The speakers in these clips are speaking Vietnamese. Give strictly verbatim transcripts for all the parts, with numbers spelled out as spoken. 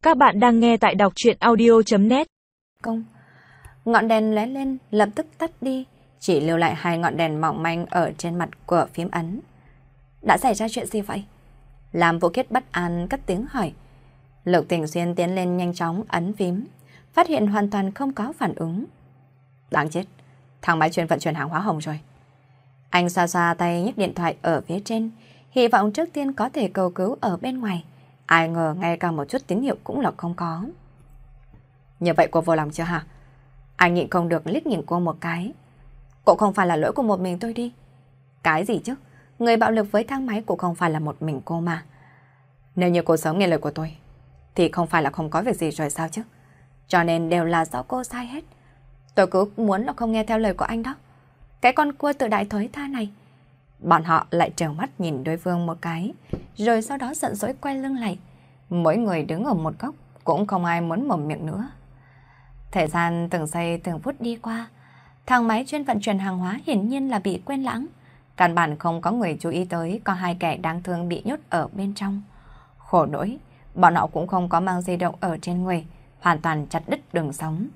Các bạn đang nghe tại đọc truyện audio chấm net. Công. Ngọn đèn lóe lên lập tức tắt đi, chỉ lưu lại hai ngọn đèn mỏng manh ở trên mặt của phím ấn. Đã xảy ra chuyện gì vậy? Làm Vũ Khiết bất an cất tiếng hỏi. Lục Tình Xuyên tiến lên nhanh chóng ấn phím, phát hiện hoàn toàn không có phản ứng. Đáng chết, thằng máy chuyên vận chuyển hàng hóa hỏng rồi. Anh xoa xoa tay nhấc điện thoại ở phía trên, hy vọng trước tiên có thể cầu cứu ở bên ngoài. Ai ngờ ngay cả một chút tín hiệu cũng là không có. Như vậy cô vô lòng chưa hả? Anh nhịn không được liếc nhìn cô một cái. Cũng không phải là lỗi của một mình tôi đi. Cái gì chứ? Người bạo lực với thang máy cũng không phải là một mình cô mà. Nếu như cô sớm nghe lời của tôi thì không phải là không có việc gì rồi sao chứ? Cho nên đều là do cô sai hết. Tôi cứ muốn là không nghe theo lời của anh đó. Cái con cua tự đại thối tha này. Bọn họ lại trợn mắt nhìn đối phương một cái, rồi sau đó giận dỗi quay lưng lại. Mỗi người đứng ở một góc, cũng không ai muốn mở miệng nữa. Thời gian từng giây từng phút đi qua, thang máy chuyên vận chuyển hàng hóa hiển nhiên là bị quên lãng. Căn bản không có người chú ý tới có hai kẻ đáng thương bị nhốt ở bên trong. Khổ nỗi, bọn họ cũng không có mang di động ở trên người, hoàn toàn chặt đứt đường sống.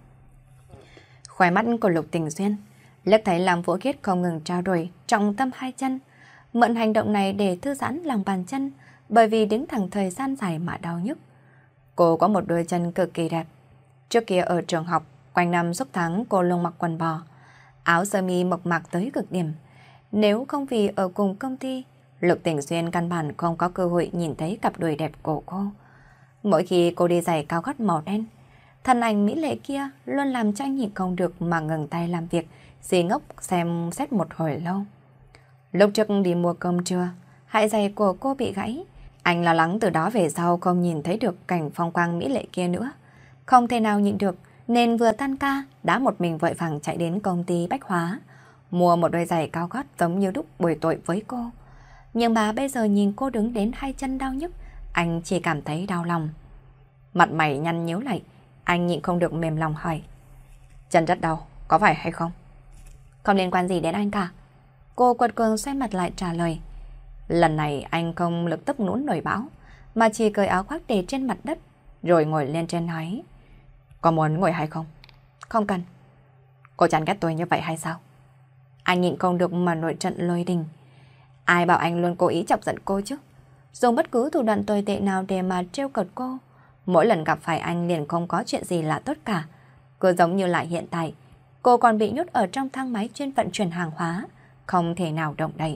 Khóe mắt của Lục Tình Xuyên liếc thấy Lam Vũ Khiết không ngừng trao đổi trọng tâm hai chân, mượn hành động này để thư giãn lòng bàn chân, bởi vì đứng thẳng thời gian dài mà đau nhức. Cô có một đôi chân cực kỳ đẹp. Trước kia ở trường học, quanh năm suốt tháng cô luôn mặc quần bò, áo sơ mi mộc mạc tới cực điểm. Nếu không vì ở cùng công ty, Lục Tình Xuyên căn bản không có cơ hội nhìn thấy cặp đùi đẹp của cô. Mỗi khi cô đi giày cao gót màu đen, thân ảnh mỹ lệ kia luôn làm cho anh nhịn không được mà ngừng tay làm việc, dì ngốc xem xét một hồi lâu. Lúc trước đi mua cơm trưa, hai giày của cô bị gãy. Anh lo lắng từ đó về sau không nhìn thấy được cảnh phong quang mỹ lệ kia nữa. Không thể nào nhịn được, nên vừa tan ca, đã một mình vội vàng chạy đến công ty bách hóa, mua một đôi giày cao gót giống như đúc bồi tội với cô. Nhưng mà bây giờ nhìn cô đứng đến hai chân đau nhức, anh chỉ cảm thấy đau lòng. Mặt mày nhăn nhíu lại, anh nhịn không được mềm lòng hỏi. Chân rất đau, có phải hay không? Không liên quan gì đến anh cả. Cô quật cường xoay mặt lại trả lời. Lần này anh không lực tức nún nổi bão, mà chỉ cởi áo khoác để trên mặt đất, rồi ngồi lên trên nói. Có muốn ngồi hay không? Không cần. Cô chán ghét tôi như vậy hay sao? Anh nhịn không được mà nổi trận lôi đình. Ai bảo anh luôn cố ý chọc giận cô chứ? Dùng bất cứ thủ đoạn tồi tệ nào để mà trêu cợt cô. Mỗi lần gặp phải anh liền không có chuyện gì là tốt cả. Cứ giống như lại hiện tại, cô còn bị nhốt ở trong thang máy chuyên vận chuyển hàng hóa, không thể nào động đậy.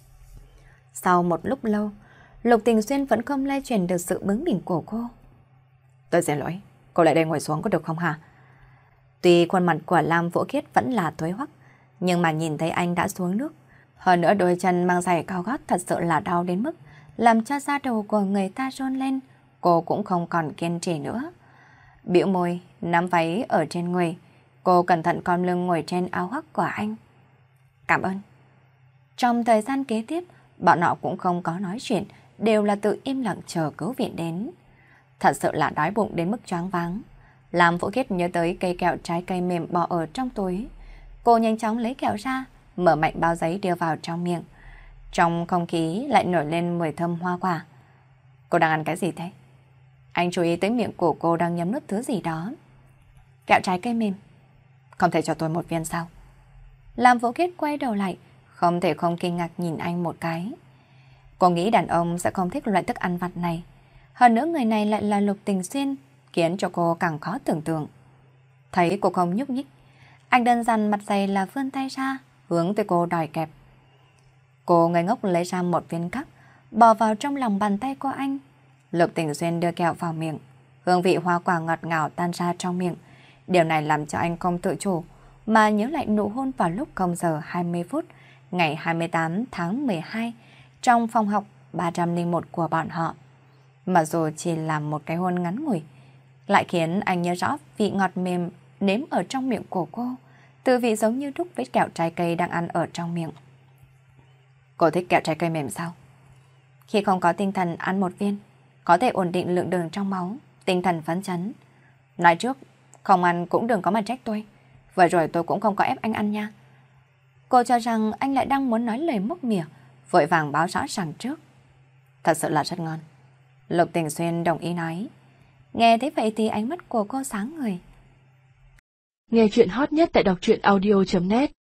Sau một lúc lâu, Lục Tình Xuyên vẫn không lay chuyển được sự bướng bỉnh của cô. Tôi xin lỗi, cô lại đây ngồi xuống có được không hả? Tuy khuôn mặt của Lam Vũ Khiết vẫn là tối hoắc, nhưng mà nhìn thấy anh đã xuống nước, hơn nữa đôi chân mang giày cao gót thật sự là đau đến mức làm cho da đầu của người ta run lên, cô cũng không còn kiên trì nữa. Bĩu môi, nắm váy ở trên người, cô cẩn thận khom lưng ngồi trên áo khoác của anh. Cảm ơn. Trong thời gian kế tiếp, bọn họ cũng không có nói chuyện, đều là tự im lặng chờ cứu viện đến. Thật sự là đói bụng đến mức choáng váng. Lam Vũ Khiết nhớ tới cây kẹo trái cây mềm bỏ ở trong túi. Cô nhanh chóng lấy kẹo ra, mở mạnh bao giấy đưa vào trong miệng. Trong không khí lại nổi lên mùi thơm hoa quả. Cô đang ăn cái gì thế? Anh chú ý tới miệng của cô đang nhấm nuốt thứ gì đó. Kẹo trái cây mềm. Không thể cho tôi một viên sao? Lam Vũ Khiết quay đầu lại, không thể không kinh ngạc nhìn anh một cái. Cô nghĩ đàn ông sẽ không thích loại thức ăn vặt này. Hơn nữa người này lại là Lục Tình Xuyên, khiến cho cô càng khó tưởng tượng. Thấy cô không nhúc nhích, anh đơn giản mặt dày là vươn tay ra, hướng tới cô đòi kẹp. Cô ngây ngốc lấy ra một viên cắc, bỏ vào trong lòng bàn tay của anh. Lục Tình Xuyên đưa kẹo vào miệng, hương vị hoa quả ngọt ngào tan ra trong miệng. Điều này làm cho anh không tự chủ, mà nhớ lại nụ hôn vào lúc không giờ hai mươi phút, ngày hai mươi tám tháng mười hai, trong phòng học ba trăm lẻ một của bọn họ. Mặc dù chỉ là một cái hôn ngắn ngủi, lại khiến anh nhớ rõ vị ngọt mềm nếm ở trong miệng của cô, từ vị giống như đúc với kẹo trái cây đang ăn ở trong miệng. Cô thích kẹo trái cây mềm sao? Khi không có tinh thần ăn một viên, có thể ổn định lượng đường trong máu, tinh thần phấn chấn. Nói trước, không ăn cũng đừng có mà trách tôi. Vừa rồi tôi cũng không có ép anh ăn nha. Cô cho rằng anh lại đang muốn nói lời móc mỉa, vội vàng báo rõ ràng trước. Thật sự là rất ngon. Lục Tình Xuyên đồng ý nói. Nghe thấy vậy thì ánh mắt của cô sáng người. Nghe chuyện hot nhất tại đọc truyện audio chấm net.